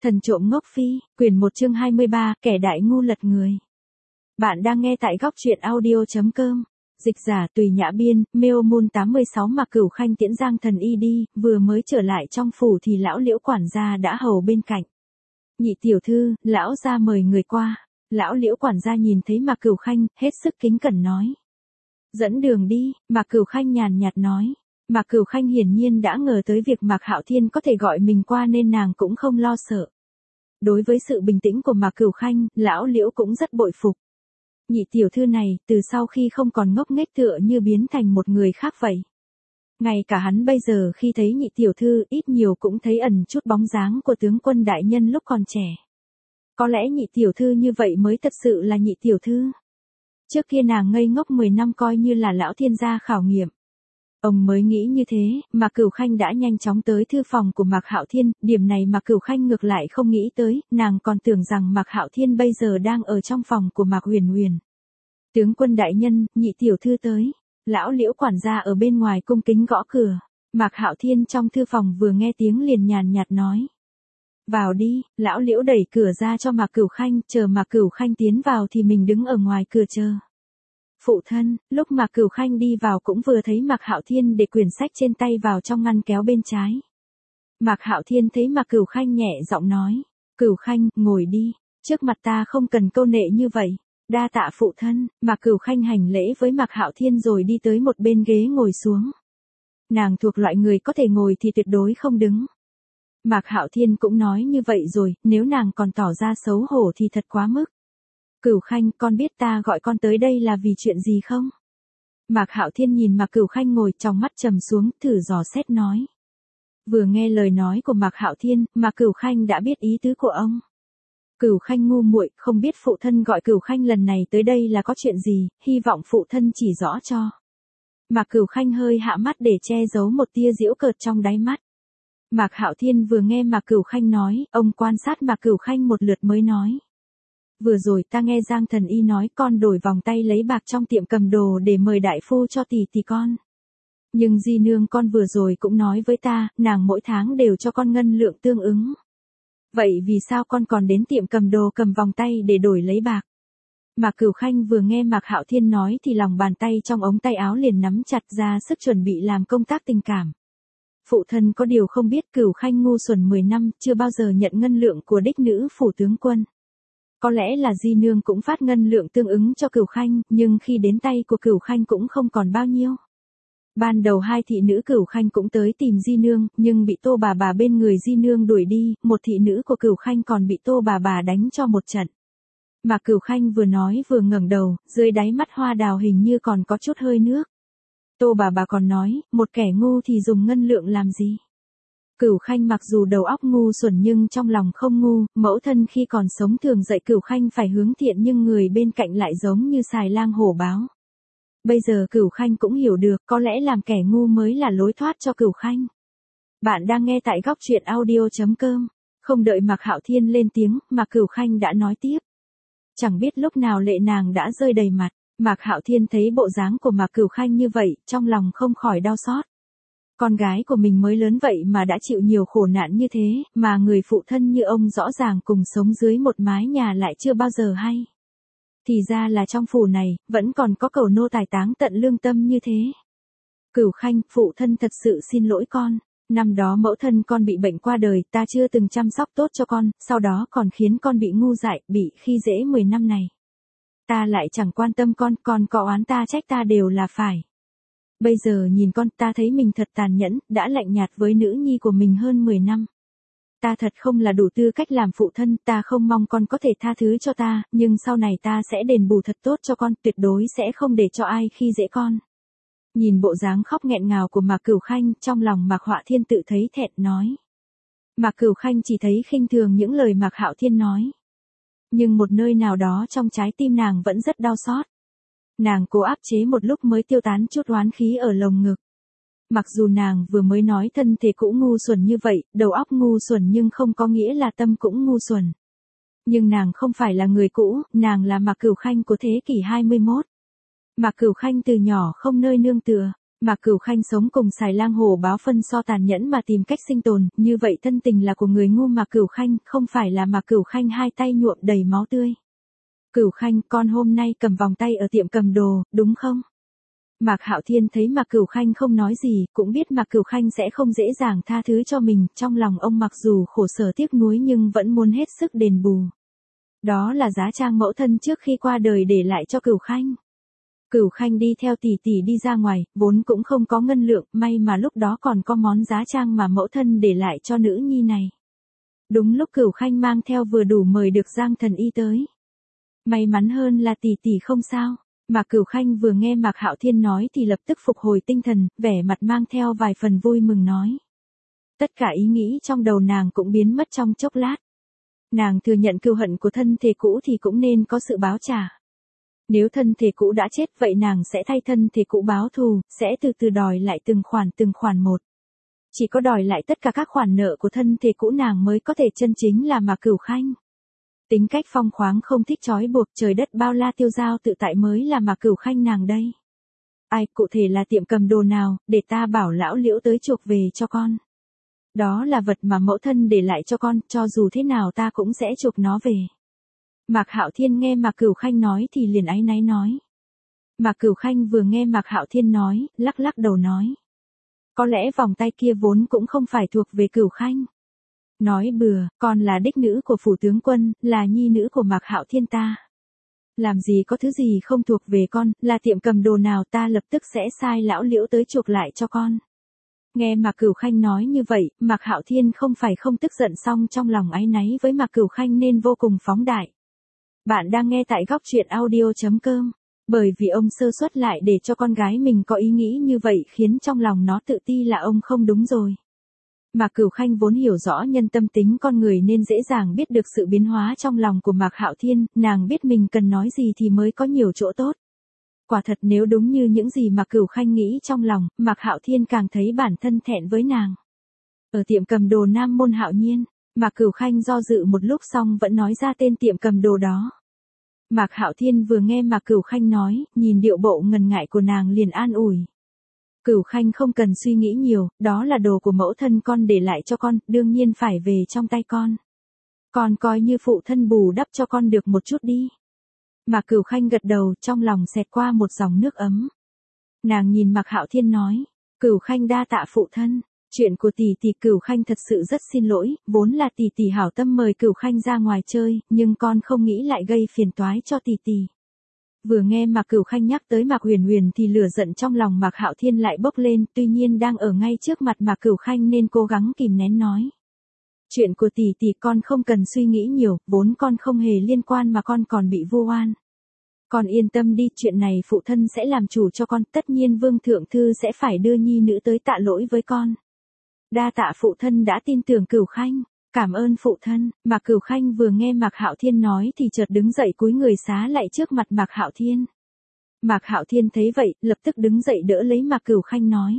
Thần trộm ngốc phi, quyển 1 chương 23, kẻ đại ngu lật người. Bạn đang nghe tại góc truyện audio.com. Dịch giả Tùy Nhã biên, Meomun 86 Mạc Cửu Khanh tiễn Giang Thần Y đi, vừa mới trở lại trong phủ thì lão Liễu quản gia đã hầu bên cạnh. Nhị tiểu thư, lão gia mời người qua. Lão Liễu quản gia nhìn thấy Mạc Cửu Khanh, hết sức kính cẩn nói. Dẫn đường đi, Mạc Cửu Khanh nhàn nhạt nói. Mạc Cửu Khanh hiển nhiên đã ngờ tới việc Mạc Hạo Thiên có thể gọi mình qua nên nàng cũng không lo sợ. Đối với sự bình tĩnh của Mạc Cửu Khanh, lão Liễu cũng rất bội phục. Nhị tiểu thư này, từ sau khi không còn ngốc nghếch tựa như biến thành một người khác vậy. Ngay cả hắn bây giờ khi thấy nhị tiểu thư ít nhiều cũng thấy ẩn chút bóng dáng của tướng quân đại nhân lúc còn trẻ. Có lẽ nhị tiểu thư như vậy mới thật sự là nhị tiểu thư. Trước kia nàng ngây ngốc 10 năm coi như là lão thiên gia khảo nghiệm. Ông mới nghĩ như thế, Mạc Cửu Khanh đã nhanh chóng tới thư phòng của Mạc Hạo Thiên, điểm này Mạc Cửu Khanh ngược lại không nghĩ tới, nàng còn tưởng rằng Mạc Hạo Thiên bây giờ đang ở trong phòng của Mạc Huyền Huyền. Tướng quân đại nhân, nhị tiểu thư tới. Lão Liễu quản gia ở bên ngoài cung kính gõ cửa. Mạc Hạo Thiên trong thư phòng vừa nghe tiếng liền nhàn nhạt nói. Vào đi, lão Liễu đẩy cửa ra cho Mạc Cửu Khanh, chờ Mạc Cửu Khanh tiến vào thì mình đứng ở ngoài cửa chờ. Phụ thân, lúc Mạc Cửu Khanh đi vào cũng vừa thấy Mạc Hạo Thiên để quyển sách trên tay vào trong ngăn kéo bên trái. Mạc Hạo Thiên thấy Mạc Cửu Khanh nhẹ giọng nói, Cửu Khanh, ngồi đi, trước mặt ta không cần câu nệ như vậy. Đa tạ phụ thân. Mạc Cửu Khanh hành lễ với Mạc Hạo Thiên rồi đi tới một bên ghế ngồi xuống. Nàng thuộc loại người có thể ngồi thì tuyệt đối không đứng. Mạc Hạo Thiên cũng nói như vậy rồi, nếu nàng còn tỏ ra xấu hổ thì thật quá mức. Cửu Khanh, con biết ta gọi con tới đây là vì chuyện gì không? Mạc Hạo Thiên nhìn Mạc Cửu Khanh ngồi trong mắt trầm xuống, thử dò xét nói. Vừa nghe lời nói của Mạc Hạo Thiên, Mạc Cửu Khanh đã biết ý tứ của ông. Cửu Khanh ngu muội, không biết phụ thân gọi Cửu Khanh lần này tới đây là có chuyện gì, hy vọng phụ thân chỉ rõ cho. Mạc Cửu Khanh hơi hạ mắt để che giấu một tia giễu cợt trong đáy mắt. Mạc Hạo Thiên vừa nghe Mạc Cửu Khanh nói, ông quan sát Mạc Cửu Khanh một lượt mới nói. Vừa rồi ta nghe Giang Thần Y nói con đổi vòng tay lấy bạc trong tiệm cầm đồ để mời đại phu cho tỷ con. Nhưng di nương con vừa rồi cũng nói với ta, nàng mỗi tháng đều cho con ngân lượng tương ứng. Vậy vì sao con còn đến tiệm cầm đồ cầm vòng tay để đổi lấy bạc? Mạc Cửu Khanh vừa nghe Mạc Hạo Thiên nói thì lòng bàn tay trong ống tay áo liền nắm chặt ra sức chuẩn bị làm công tác tình cảm. Phụ thân có điều không biết Cửu Khanh ngu xuẩn 10 năm chưa bao giờ nhận ngân lượng của đích nữ phủ tướng quân. Có lẽ là di nương cũng phát ngân lượng tương ứng cho Cửu Khanh, nhưng khi đến tay của Cửu Khanh cũng không còn bao nhiêu. Ban đầu hai thị nữ Cửu Khanh cũng tới tìm di nương, nhưng bị Tô bà bên người di nương đuổi đi, một thị nữ của Cửu Khanh còn bị Tô bà đánh cho một trận. Mạc Cửu Khanh vừa nói vừa ngẩng đầu, dưới đáy mắt hoa đào hình như còn có chút hơi nước. Tô bà còn nói, một kẻ ngu thì dùng ngân lượng làm gì? Cửu Khanh mặc dù đầu óc ngu xuẩn nhưng trong lòng không ngu, mẫu thân khi còn sống thường dạy Cửu Khanh phải hướng thiện nhưng người bên cạnh lại giống như xài lang hổ báo. Bây giờ Cửu Khanh cũng hiểu được, có lẽ làm kẻ ngu mới là lối thoát cho Cửu Khanh. Bạn đang nghe tại góc truyện audio.com. Không đợi Mạc Hạo Thiên lên tiếng, Mạc Cửu Khanh đã nói tiếp. Chẳng biết lúc nào lệ nàng đã rơi đầy mặt. Mạc Hạo Thiên thấy bộ dáng của Mạc Cửu Khanh như vậy, trong lòng không khỏi đau xót. Con gái của mình mới lớn vậy mà đã chịu nhiều khổ nạn như thế, mà người phụ thân như ông rõ ràng cùng sống dưới một mái nhà lại chưa bao giờ hay. Thì ra là trong phủ này, vẫn còn có cẩu nô tài táng tận lương tâm như thế. Cửu Khanh, phụ thân thật sự xin lỗi con. Năm đó mẫu thân con bị bệnh qua đời, ta chưa từng chăm sóc tốt cho con, sau đó còn khiến con bị ngu dại, bị khi dễ 10 năm này. Ta lại chẳng quan tâm con có oán ta trách ta đều là phải. Bây giờ nhìn con, ta thấy mình thật tàn nhẫn, đã lạnh nhạt với nữ nhi của mình hơn 10 năm. Ta thật không là đủ tư cách làm phụ thân, ta không mong con có thể tha thứ cho ta, nhưng sau này ta sẽ đền bù thật tốt cho con, tuyệt đối sẽ không để cho ai khi dễ con. Nhìn bộ dáng khóc nghẹn ngào của Mạc Cửu Khanh, trong lòng Mạc Hạo Thiên tự thấy thẹn nói. Mạc Cửu Khanh chỉ thấy khinh thường những lời Mạc Hạo Thiên nói. Nhưng một nơi nào đó trong trái tim nàng vẫn rất đau xót. Nàng cố áp chế một lúc mới tiêu tán chút oán khí ở lồng ngực. Mặc dù nàng vừa mới nói thân thể cũng ngu xuẩn như vậy, đầu óc ngu xuẩn nhưng không có nghĩa là tâm cũng ngu xuẩn. Nhưng nàng không phải là người cũ, nàng là Mạc Cửu Khanh của thế kỷ 21. Mạc Cửu Khanh từ nhỏ không nơi nương tựa. Mạc Cửu Khanh sống cùng xài lang hồ báo phân so tàn nhẫn mà tìm cách sinh tồn, như vậy thân tình là của người ngu Mạc Cửu Khanh, không phải là Mạc Cửu Khanh hai tay nhuộm đầy máu tươi. Cửu Khanh, con hôm nay cầm vòng tay ở tiệm cầm đồ, đúng không? Mạc Hạo Thiên thấy Mạc Cửu Khanh không nói gì, cũng biết Mạc Cửu Khanh sẽ không dễ dàng tha thứ cho mình, trong lòng ông mặc dù khổ sở tiếc nuối nhưng vẫn muốn hết sức đền bù. Đó là giá trang mẫu thân trước khi qua đời để lại cho Cửu Khanh. Cửu Khanh đi theo tỷ tỷ đi ra ngoài, vốn cũng không có ngân lượng, may mà lúc đó còn có món giá trang mà mẫu thân để lại cho nữ nhi này. Đúng lúc Cửu Khanh mang theo vừa đủ mời được Giang Thần Y tới. May mắn hơn là tỷ tỷ không sao. Mà Cửu Khanh vừa nghe Mạc Hạo Thiên nói thì lập tức phục hồi tinh thần, vẻ mặt mang theo vài phần vui mừng nói. Tất cả ý nghĩ trong đầu nàng cũng biến mất trong chốc lát. Nàng thừa nhận cừu hận của thân thể cũ thì cũng nên có sự báo trả. Nếu thân thể cũ đã chết vậy nàng sẽ thay thân thể cũ báo thù, sẽ từ từ đòi lại từng khoản một. Chỉ có đòi lại tất cả các khoản nợ của thân thể cũ nàng mới có thể chân chính là Mạc Cửu Khanh. Tính cách phong khoáng không thích trói buộc, trời đất bao la tiêu dao tự tại mới là Mạc Cửu Khanh nàng đây. Ai, cụ thể là tiệm cầm đồ nào, để ta bảo lão Liễu tới chuộc về cho con. Đó là vật mà mẫu thân để lại cho con, cho dù thế nào ta cũng sẽ chuộc nó về. Mạc Hạo Thiên nghe Mạc Cửu Khanh nói thì liền áy náy nói. Mạc Cửu Khanh vừa nghe Mạc Hạo Thiên nói, lắc lắc đầu nói. Có lẽ vòng tay kia vốn cũng không phải thuộc về Cửu Khanh. Nói bừa, con là đích nữ của phủ tướng quân, là nhi nữ của Mạc Hạo Thiên ta. Làm gì có thứ gì không thuộc về con, là tiệm cầm đồ nào ta lập tức sẽ sai lão Liễu tới chuộc lại cho con. Nghe Mạc Cửu Khanh nói như vậy, Mạc Hạo Thiên không phải không tức giận song trong lòng áy náy với Mạc Cửu Khanh nên vô cùng phóng đại. Bạn đang nghe tại góc truyện audio.com. Bởi vì ông sơ suất lại để cho con gái mình có ý nghĩ như vậy khiến trong lòng nó tự ti là ông không đúng rồi. Mạc Cửu Khanh vốn hiểu rõ nhân tâm tính con người nên dễ dàng biết được sự biến hóa trong lòng của Mạc Hạo Thiên, nàng biết mình cần nói gì thì mới có nhiều chỗ tốt. Quả thật nếu đúng như những gì Mạc Cửu Khanh nghĩ trong lòng, Mạc Hạo Thiên càng thấy bản thân thẹn với nàng. Ở tiệm cầm đồ Nam Môn Hạo Nhiên, Mạc Cửu Khanh do dự một lúc xong vẫn nói ra tên tiệm cầm đồ đó. Mạc Hạo Thiên vừa nghe Mạc Cửu Khanh nói, nhìn điệu bộ ngần ngại của nàng liền an ủi. Cửu Khanh không cần suy nghĩ nhiều, đó là đồ của mẫu thân con để lại cho con, đương nhiên phải về trong tay con. Con coi như phụ thân bù đắp cho con được một chút đi. Mạc Cửu Khanh gật đầu, trong lòng xẹt qua một dòng nước ấm. Nàng nhìn Mạc Hạo Thiên nói, Cửu Khanh đa tạ phụ thân, chuyện của tỷ tỷ Cửu Khanh thật sự rất xin lỗi, vốn là tỷ tỷ hảo tâm mời Cửu Khanh ra ngoài chơi, nhưng con không nghĩ lại gây phiền toái cho tỷ tỷ. Vừa nghe Mạc Cửu Khanh nhắc tới Mạc Huyền Huyền thì lửa giận trong lòng Mạc Hạo Thiên lại bốc lên, tuy nhiên đang ở ngay trước mặt Mạc Cửu Khanh nên cố gắng kìm nén nói. Chuyện của tỷ tỷ con không cần suy nghĩ nhiều, vốn con không hề liên quan mà con còn bị vu oan. Con yên tâm đi, chuyện này phụ thân sẽ làm chủ cho con, tất nhiên Vương Thượng Thư sẽ phải đưa nhi nữ tới tạ lỗi với con. Đa tạ phụ thân đã tin tưởng Cửu Khanh. Cảm ơn phụ thân. Mạc Cửu Khanh vừa nghe Mạc Hạo Thiên nói thì chợt đứng dậy cúi người xá lạy trước mặt Mạc Hạo Thiên. Mạc Hạo Thiên thấy vậy, lập tức đứng dậy đỡ lấy Mạc Cửu Khanh nói.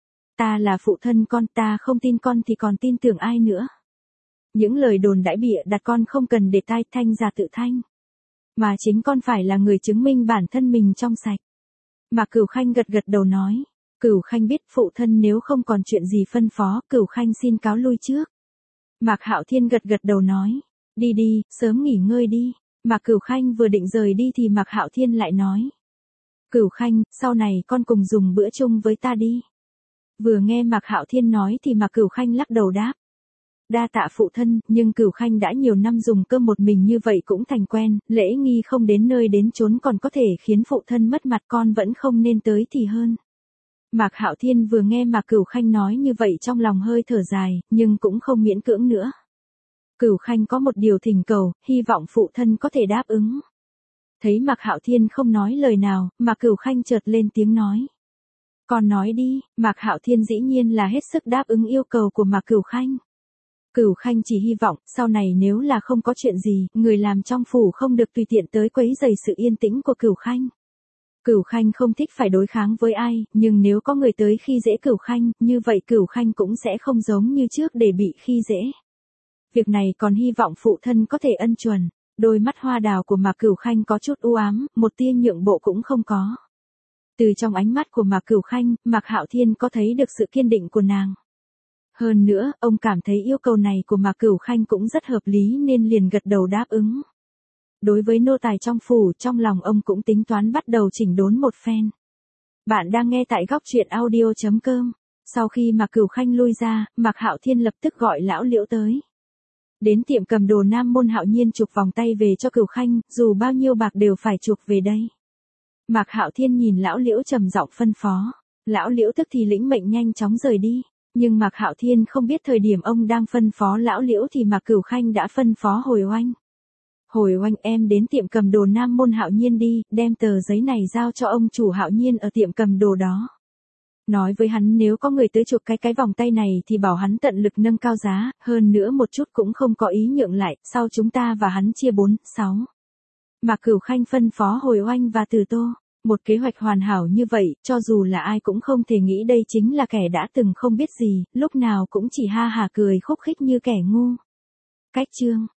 Ta là phụ thân con, ta không tin con thì còn tin tưởng ai nữa. Những lời đồn đãi bịa đặt con không cần để tai thanh giả tự thanh. Mà chính con phải là người chứng minh bản thân mình trong sạch. Mạc Cửu Khanh gật gật đầu nói. Cửu Khanh biết phụ thân nếu không còn chuyện gì phân phó, Cửu Khanh xin cáo lui trước. Mạc Hạo Thiên gật gật đầu nói, đi đi, sớm nghỉ ngơi đi. Mạc Cửu Khanh vừa định rời đi thì Mạc Hạo Thiên lại nói. Cửu Khanh, sau này con cùng dùng bữa chung với ta đi. Vừa nghe Mạc Hạo Thiên nói thì Mạc Cửu Khanh lắc đầu đáp. Đa tạ phụ thân, nhưng Cửu Khanh đã nhiều năm dùng cơm một mình như vậy cũng thành quen, lễ nghi không đến nơi đến chốn còn có thể khiến phụ thân mất mặt, con vẫn không nên tới thì hơn. Mạc Hạo Thiên vừa nghe Mạc Cửu Khanh nói như vậy trong lòng hơi thở dài, nhưng cũng không miễn cưỡng nữa. Cửu Khanh có một điều thỉnh cầu, hy vọng phụ thân có thể đáp ứng. Thấy Mạc Hạo Thiên không nói lời nào, Mạc Cửu Khanh chợt lên tiếng nói. Con nói đi. Mạc Hạo Thiên dĩ nhiên là hết sức đáp ứng yêu cầu của Mạc Cửu Khanh. Cửu Khanh chỉ hy vọng, sau này nếu là không có chuyện gì, người làm trong phủ không được tùy tiện tới quấy rầy sự yên tĩnh của Cửu Khanh. Cửu Khanh không thích phải đối kháng với ai, nhưng nếu có người tới khi dễ Cửu Khanh, như vậy Cửu Khanh cũng sẽ không giống như trước để bị khi dễ. Việc này còn hy vọng phụ thân có thể ân chuẩn. Đôi mắt hoa đào của Mạc Cửu Khanh có chút u ám, một tia nhượng bộ cũng không có. Từ trong ánh mắt của Mạc Cửu Khanh, Mạc Hạo Thiên có thấy được sự kiên định của nàng. Hơn nữa, ông cảm thấy yêu cầu này của Mạc Cửu Khanh cũng rất hợp lý nên liền gật đầu đáp ứng. Đối với nô tài trong phủ, trong lòng ông cũng tính toán bắt đầu chỉnh đốn một phen. Bạn đang nghe tại góc truyện audio.com. Sau khi Mạc Cửu Khanh lui ra, Mạc Hạo Thiên lập tức gọi lão Liễu tới. Đến tiệm cầm đồ Nam Môn Hạo Nhiên chụp vòng tay về cho Cửu Khanh, dù bao nhiêu bạc đều phải chụp về đây. Mạc Hạo Thiên nhìn lão Liễu trầm giọng phân phó. Lão Liễu tức thì lĩnh mệnh nhanh chóng rời đi. Nhưng Mạc Hạo Thiên không biết thời điểm ông đang phân phó lão Liễu thì Mạc Cửu Khanh đã phân phó Hồi Oanh. Hồi Oanh, em đến tiệm cầm đồ Nam Môn Hạo Nhiên đi, đem tờ giấy này giao cho ông chủ Hạo Nhiên ở tiệm cầm đồ đó. Nói với hắn nếu có người tới chụp cái vòng tay này thì bảo hắn tận lực nâng cao giá, hơn nữa một chút cũng không có ý nhượng lại, sau chúng ta và hắn chia 4-6. Mạc Cửu Khanh phân phó Hồi Oanh và Từ Tô. Một kế hoạch hoàn hảo như vậy, cho dù là ai cũng không thể nghĩ đây chính là kẻ đã từng không biết gì, lúc nào cũng chỉ ha hả cười khúc khích như kẻ ngu. Cách chương